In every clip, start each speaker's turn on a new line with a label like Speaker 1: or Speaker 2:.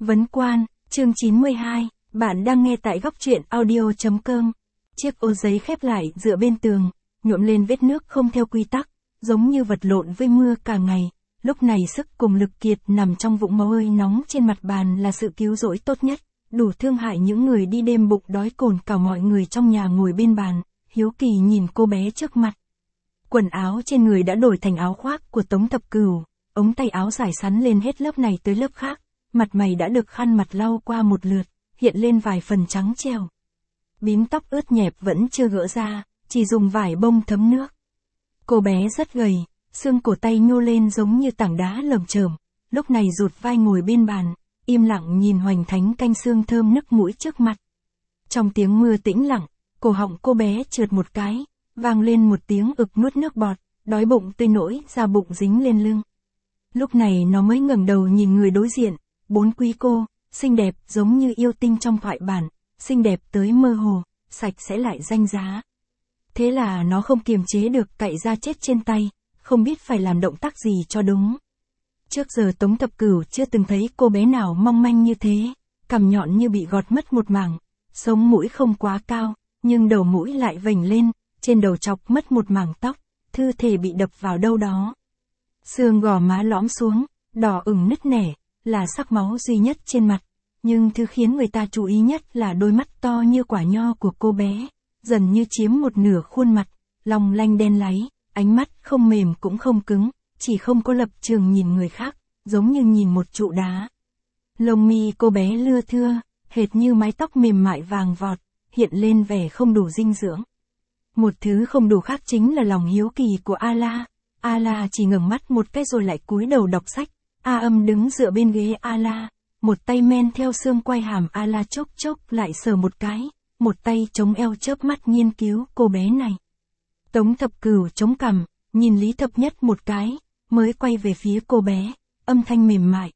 Speaker 1: Vấn Quan, chương 92, bạn đang nghe tại góc truyện audio.com. Chiếc ô giấy khép lại dựa bên tường, nhuộm lên vết nước không theo quy tắc, giống như vật lộn với mưa cả ngày. Lúc này sức cùng lực kiệt nằm trong vũng máu ơi nóng trên mặt bàn là sự cứu rỗi tốt nhất, đủ thương hại những người đi đêm bụng đói cồn cào. Mọi người trong nhà ngồi bên bàn, hiếu kỳ nhìn cô bé trước mặt. Quần áo trên người đã đổi thành áo khoác của Tống Thập Cửu, ống tay áo dài sắn lên hết lớp này tới lớp khác, mặt mày đã được khăn mặt lau qua một lượt, hiện lên vài phần trắng trẻo. Bím tóc ướt nhẹp vẫn chưa gỡ ra, chỉ dùng vải bông thấm nước. Cô bé rất gầy, xương cổ tay nhô lên giống như tảng đá lởm chởm, lúc này rụt vai ngồi bên bàn, im lặng nhìn hoành thánh canh xương thơm nức mũi trước mặt. Trong tiếng mưa tĩnh lặng, cổ họng cô bé trượt một cái, vang lên một tiếng ực nuốt nước bọt, đói bụng tới nỗi da bụng dính lên lưng. Lúc này nó mới ngẩng đầu nhìn người đối diện, bốn quý cô, xinh đẹp giống như yêu tinh trong thoại bản, xinh đẹp tới mơ hồ, sạch sẽ lại danh giá. Thế là nó không kiềm chế được cạy ra chết trên tay, không biết phải làm động tác gì cho đúng. Trước giờ Tống Thập Cửu chưa từng thấy cô bé nào mong manh như thế, cằm nhọn như bị gọt mất một mảng, sống mũi không quá cao, nhưng đầu mũi lại vểnh lên, trên đầu chọc mất một mảng tóc, thư thể bị đập vào đâu đó. Xương gò má lõm xuống, đỏ ửng nứt nẻ, là sắc máu duy nhất trên mặt, nhưng thứ khiến người ta chú ý nhất là đôi mắt to như quả nho của cô bé, dần như chiếm một nửa khuôn mặt, long lanh đen láy, ánh mắt không mềm cũng không cứng, chỉ không có lập trường nhìn người khác, giống như nhìn một trụ đá. Lông mi cô bé lưa thưa, hệt như mái tóc mềm mại vàng vọt, hiện lên vẻ không đủ dinh dưỡng. Một thứ không đủ khác chính là lòng hiếu kỳ của A-la. A-la chỉ ngẩng mắt một cái rồi lại cúi đầu đọc sách. A Âm đứng dựa bên ghế A-la, một tay men theo xương quai hàm A-la chốc chốc lại sờ một cái, một tay chống eo chớp mắt nghiên cứu cô bé này. Tống Thập Cửu chống cằm, nhìn Lý Thập Nhất một cái, mới quay về phía cô bé, âm thanh mềm mại.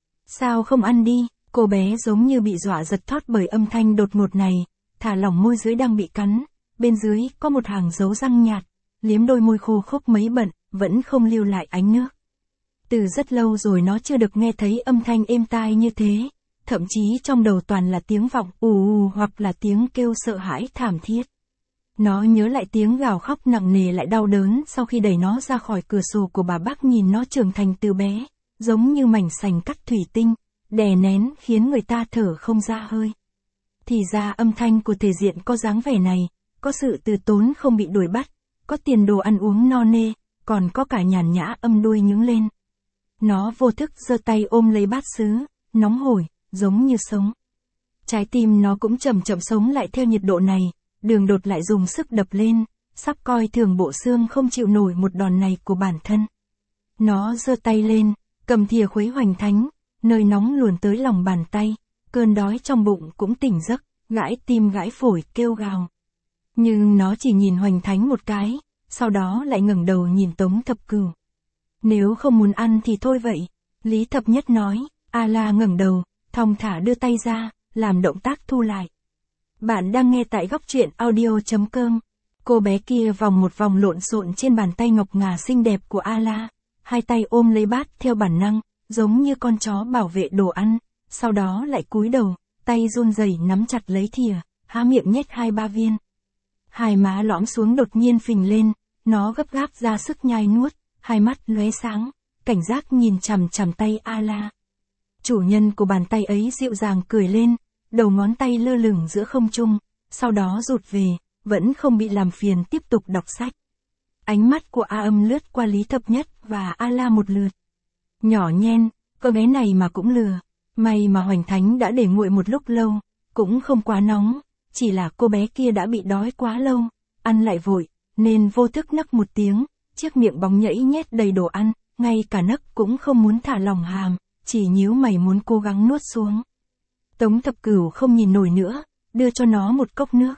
Speaker 1: Sao không ăn đi? Cô bé giống như bị dọa giật thót bởi âm thanh đột ngột này, thả lỏng môi dưới đang bị cắn, bên dưới có một hàng dấu răng nhạt, liếm đôi môi khô khốc mấy bận, vẫn không lưu lại ánh nước. Từ rất lâu rồi nó chưa được nghe thấy âm thanh êm tai như thế, thậm chí trong đầu toàn là tiếng vọng ù ù hoặc là tiếng kêu sợ hãi thảm thiết. Nó nhớ lại tiếng gào khóc nặng nề lại đau đớn sau khi đẩy nó ra khỏi cửa sổ của bà bác, nhìn nó trưởng thành từ bé, giống như mảnh sành cắt thủy tinh, đè nén khiến người ta thở không ra hơi. Thì ra âm thanh của thể diện có dáng vẻ này, có sự từ tốn không bị đuổi bắt, có tiền đồ ăn uống no nê, còn có cả nhàn nhã âm đuôi nhướng lên. Nó vô thức giơ tay ôm lấy bát sứ, nóng hổi, giống như sống. Trái tim nó cũng chậm chậm sống lại theo nhiệt độ này, Đường Đột lại dùng sức đập lên, sắp coi thường bộ xương không chịu nổi một đòn này của bản thân. Nó giơ tay lên, cầm thìa khuấy hoành thánh, nơi nóng luồn tới lòng bàn tay, cơn đói trong bụng cũng tỉnh giấc, gãi tim gãi phổi kêu gào. Nhưng nó chỉ nhìn hoành thánh một cái, sau đó lại ngẩng đầu nhìn Tống Thập Cửu. Nếu không muốn ăn thì thôi vậy, Lý Thập Nhất nói. A-la ngẩng đầu, thong thả đưa tay ra, làm động tác thu lại. Bạn đang nghe tại góc truyện audio.com. Cô bé kia vòng một vòng lộn xộn trên bàn tay ngọc ngà xinh đẹp của A-la, hai tay ôm lấy bát theo bản năng, giống như con chó bảo vệ đồ ăn, sau đó lại cúi đầu, tay run rẩy nắm chặt lấy thìa, há miệng nhét 2-3 viên. Hai má lõm xuống đột nhiên phình lên, nó gấp gáp ra sức nhai nuốt, hai mắt lóe sáng, cảnh giác nhìn chằm chằm tay A-la. Chủ nhân của bàn tay ấy dịu dàng cười lên, đầu ngón tay lơ lửng giữa không trung, sau đó rụt về, vẫn không bị làm phiền tiếp tục đọc sách. Ánh mắt của A Âm lướt qua Lý Thập Nhất và A-la một lượt. Nhỏ nhen, con bé này mà cũng lừa, may mà hoành thánh đã để nguội một lúc lâu, cũng không quá nóng, chỉ là cô bé kia đã bị đói quá lâu, ăn lại vội, nên vô thức nấc một tiếng, chiếc miệng bóng nhẫy nhét đầy đồ ăn, ngay cả nấc cũng không muốn thả lỏng hàm, chỉ nhíu mày muốn cố gắng nuốt xuống. Tống Thập Cửu không nhìn nổi nữa, đưa cho nó một cốc nước.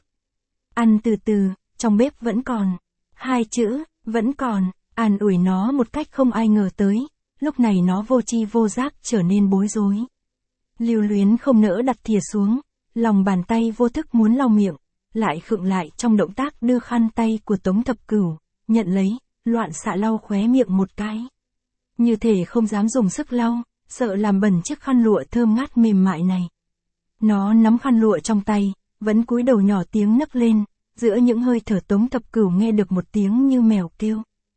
Speaker 1: Ăn từ từ, trong bếp vẫn còn. 2 chữ, vẫn còn, an ủi nó một cách không ai ngờ tới, lúc này nó vô tri vô giác trở nên bối rối. Lưu Luyến không nỡ đặt thìa xuống, lòng bàn tay vô thức muốn lau miệng, lại khựng lại trong động tác đưa khăn tay của Tống Thập Cửu, nhận lấy, loạn xạ lau khóe miệng một cái. Như thể không dám dùng sức lau, sợ làm bẩn chiếc khăn lụa thơm ngát mềm mại này. Nó nắm khăn lụa trong tay, vẫn cúi đầu nhỏ tiếng nấc lên, giữa những hơi thở Tống Thập Cửu nghe được một tiếng như mèo kêu.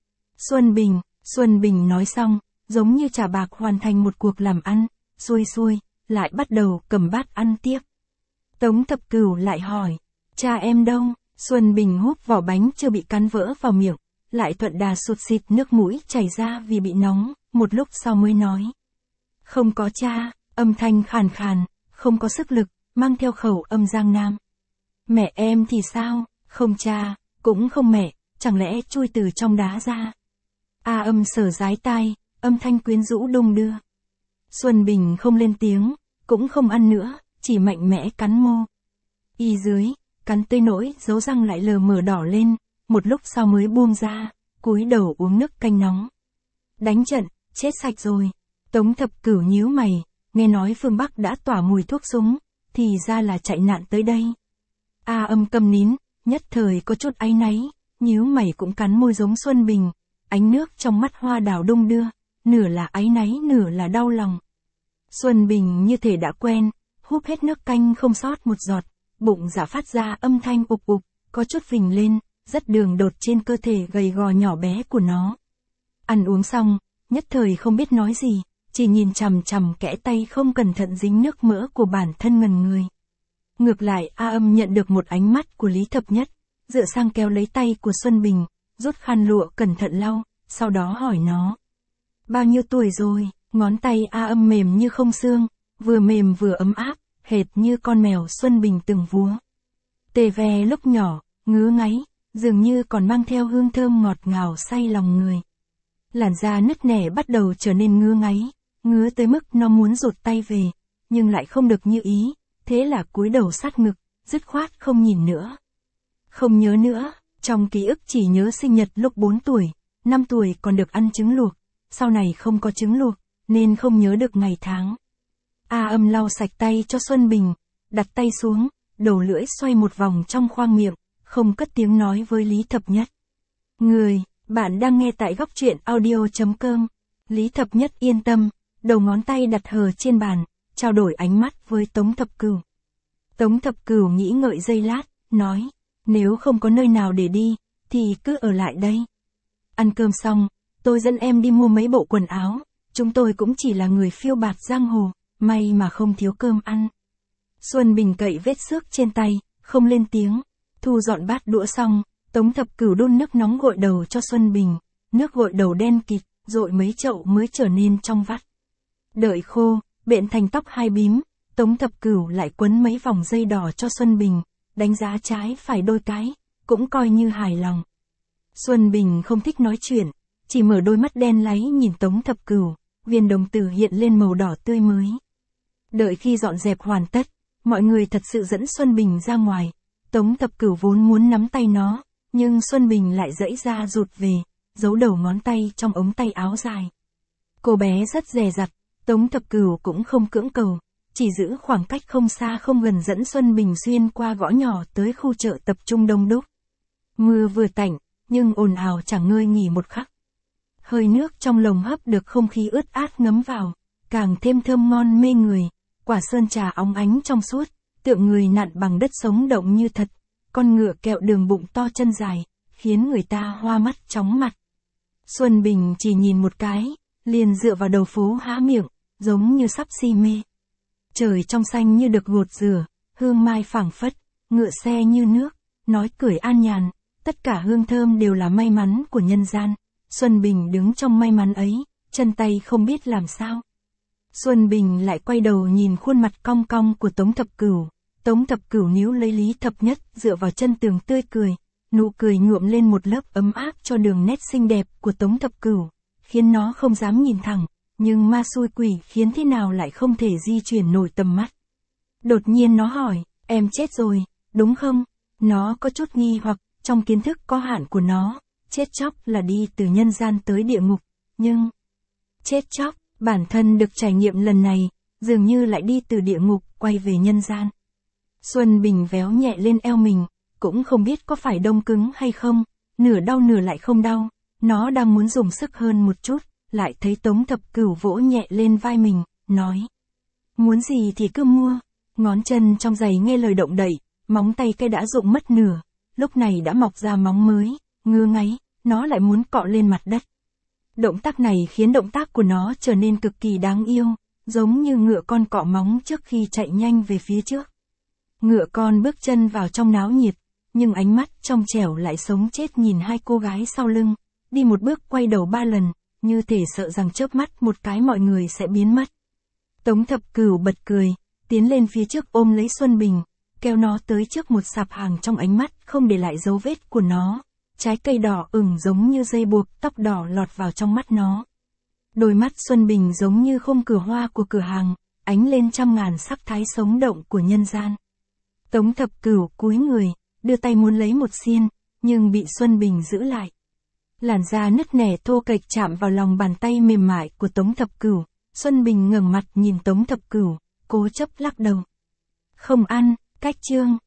Speaker 1: Xuân Bình nói xong, giống như trả bạc hoàn thành một cuộc làm ăn, xuôi xuôi, lại bắt đầu cầm bát ăn tiếp. Tống Thập Cửu lại hỏi, cha em đâu? Xuân Bình húp vỏ bánh chưa bị cắn vỡ vào miệng, lại thuận đà sụt xịt nước mũi chảy ra vì bị nóng, một lúc sau mới nói. Không có cha, âm thanh khàn khàn, không có sức lực, mang theo khẩu âm Giang Nam. Mẹ em thì sao? Không cha, cũng không mẹ, chẳng lẽ chui từ trong đá ra? A Âm sờ dái tai, âm thanh quyến rũ đung đưa. Xuân Bình không lên tiếng, cũng không ăn nữa, chỉ mạnh mẽ cắn môi. Y dưới, cắn tới nỗi dấu răng lại lờ mờ đỏ lên, một lúc sau mới buông ra, cúi đầu uống nước canh nóng. Đánh trận, chết sạch rồi. Tống Thập Cửu nhíu mày, nghe nói phương Bắc đã tỏa mùi thuốc súng, thì ra là chạy nạn tới đây. A Âm câm nín, nhất thời có chút áy náy, nhíu mày cũng cắn môi giống Xuân Bình, ánh nước trong mắt hoa đào đung đưa, nửa là áy náy nửa là đau lòng. Xuân Bình như thể đã quen, húp hết nước canh không sót một giọt, bụng dạ phát ra âm thanh ục ục, có chút phình lên, rất đường đột trên cơ thể gầy gò nhỏ bé của nó. Ăn uống xong, nhất thời không biết nói gì, chỉ nhìn chằm chằm kẽ tay không cẩn thận dính nước mỡ của bản thân ngần người. Ngược lại A Âm nhận được một ánh mắt của Lý Thập Nhất, dựa sang kéo lấy tay của Xuân Bình, rút khăn lụa cẩn thận lau, sau đó hỏi nó. Bao nhiêu tuổi rồi? Ngón tay A Âm mềm như không xương, vừa mềm vừa ấm áp, hệt như con mèo Xuân Bình từng vúa. Tê ve lúc nhỏ, ngứa ngáy, dường như còn mang theo hương thơm ngọt ngào say lòng người. Làn da nứt nẻ bắt đầu trở nên ngứa ngáy, ngứa tới mức nó muốn rụt tay về, nhưng lại không được như ý, thế là cúi đầu sát ngực, dứt khoát không nhìn nữa. Không nhớ nữa, trong ký ức chỉ nhớ sinh nhật lúc 4 tuổi, 5 tuổi còn được ăn trứng luộc, sau này không có trứng luộc, nên không nhớ được ngày tháng. A Âm lau sạch tay cho Xuân Bình, đặt tay xuống, đầu lưỡi xoay một vòng trong khoang miệng, không cất tiếng nói với Lý Thập Nhất. Bạn đang nghe tại góc truyện audio.com. Lý Thập Nhất yên tâm, đầu ngón tay đặt hờ trên bàn, trao đổi ánh mắt với Tống Thập Cửu. Tống Thập Cửu nghĩ ngợi giây lát, nói, nếu không có nơi nào để đi, thì cứ ở lại đây. Ăn cơm xong, tôi dẫn em đi mua mấy bộ quần áo, chúng tôi cũng chỉ là người phiêu bạt giang hồ, may mà không thiếu cơm ăn. Xuân Bình cậy vết xước trên tay, không lên tiếng, thu dọn bát đũa xong, Tống Thập Cửu đun nước nóng gội đầu cho Xuân Bình, nước gội đầu đen kịt, dội mấy chậu mới trở nên trong vắt. Đợi khô, bện thành tóc hai bím, Tống Thập Cửu lại quấn mấy vòng dây đỏ cho Xuân Bình, đánh giá trái phải đôi cái, cũng coi như hài lòng. Xuân Bình không thích nói chuyện, chỉ mở đôi mắt đen láy nhìn Tống Thập Cửu, viên đồng tử hiện lên màu đỏ tươi mới. Đợi khi dọn dẹp hoàn tất, mọi người thật sự dẫn Xuân Bình ra ngoài, Tống Thập Cửu vốn muốn nắm tay nó, nhưng Xuân Bình lại giãy ra rụt về, giấu đầu ngón tay trong ống tay áo dài. Cô bé rất dè dặt, Tống Thập Cửu cũng không cưỡng cầu, chỉ giữ khoảng cách không xa không gần dẫn Xuân Bình xuyên qua ngõ nhỏ tới khu chợ tập trung đông đúc. Mưa vừa tạnh, nhưng ồn ào chẳng ngơi nghỉ một khắc. Hơi nước trong lồng hấp được không khí ướt át ngấm vào, càng thêm thơm ngon mê người, quả sơn trà óng ánh trong suốt, tượng người nặn bằng đất sống động như thật, con ngựa kẹo đường bụng to chân dài, khiến người ta hoa mắt chóng mặt. Xuân Bình chỉ nhìn một cái, liền dựa vào đầu phố há miệng, giống như sắp si mê. Trời trong xanh như được gột rửa, hương mai phảng phất, ngựa xe như nước, nói cười an nhàn, tất cả hương thơm đều là may mắn của nhân gian. Xuân Bình đứng trong may mắn ấy, chân tay không biết làm sao. Xuân Bình lại quay đầu nhìn khuôn mặt cong cong của Tống Thập Cửu. Tống Thập Cửu níu lấy Lý Thập Nhất dựa vào chân tường tươi cười, nụ cười nhuộm lên một lớp ấm áp cho đường nét xinh đẹp của Tống Thập Cửu, khiến nó không dám nhìn thẳng, nhưng ma xui quỷ khiến thế nào lại không thể di chuyển nổi tầm mắt. Đột nhiên nó hỏi, em chết rồi, đúng không? Nó có chút nghi hoặc, trong kiến thức có hạn của nó, chết chóc là đi từ nhân gian tới địa ngục, nhưng chết chóc, bản thân được trải nghiệm lần này, dường như lại đi từ địa ngục quay về nhân gian. Xuân Bình véo nhẹ lên eo mình, cũng không biết có phải đông cứng hay không, nửa đau nửa lại không đau, nó đang muốn dùng sức hơn một chút, lại thấy Tống Thập Cửu vỗ nhẹ lên vai mình, nói. Muốn gì thì cứ mua. Ngón chân trong giày nghe lời động đậy, móng tay cây đã rụng mất nửa, lúc này đã mọc ra móng mới, ngứa ngáy, nó lại muốn cọ lên mặt đất. Động tác này khiến động tác của nó trở nên cực kỳ đáng yêu, giống như ngựa con cọ móng trước khi chạy nhanh về phía trước. Ngựa con bước chân vào trong náo nhiệt, nhưng ánh mắt trong trẻo lại sống chết nhìn hai cô gái sau lưng, đi một bước quay đầu 3 lần, như thể sợ rằng chớp mắt một cái mọi người sẽ biến mất. Tống Thập Cửu bật cười, tiến lên phía trước ôm lấy Xuân Bình, kéo nó tới trước một sạp hàng, trong ánh mắt không để lại dấu vết của nó. Trái cây đỏ ửng giống như dây buộc, tóc đỏ lọt vào trong mắt nó. Đôi mắt Xuân Bình giống như khung cửa hoa của cửa hàng, ánh lên trăm ngàn sắc thái sống động của nhân gian. Tống Thập Cửu cúi người, đưa tay muốn lấy một xiên, nhưng bị Xuân Bình giữ lại. Làn da nứt nẻ thô kệch chạm vào lòng bàn tay mềm mại của Tống Thập Cửu. Xuân Bình ngẩng mặt nhìn Tống Thập Cửu, cố chấp lắc đầu. Không ăn, cách chương.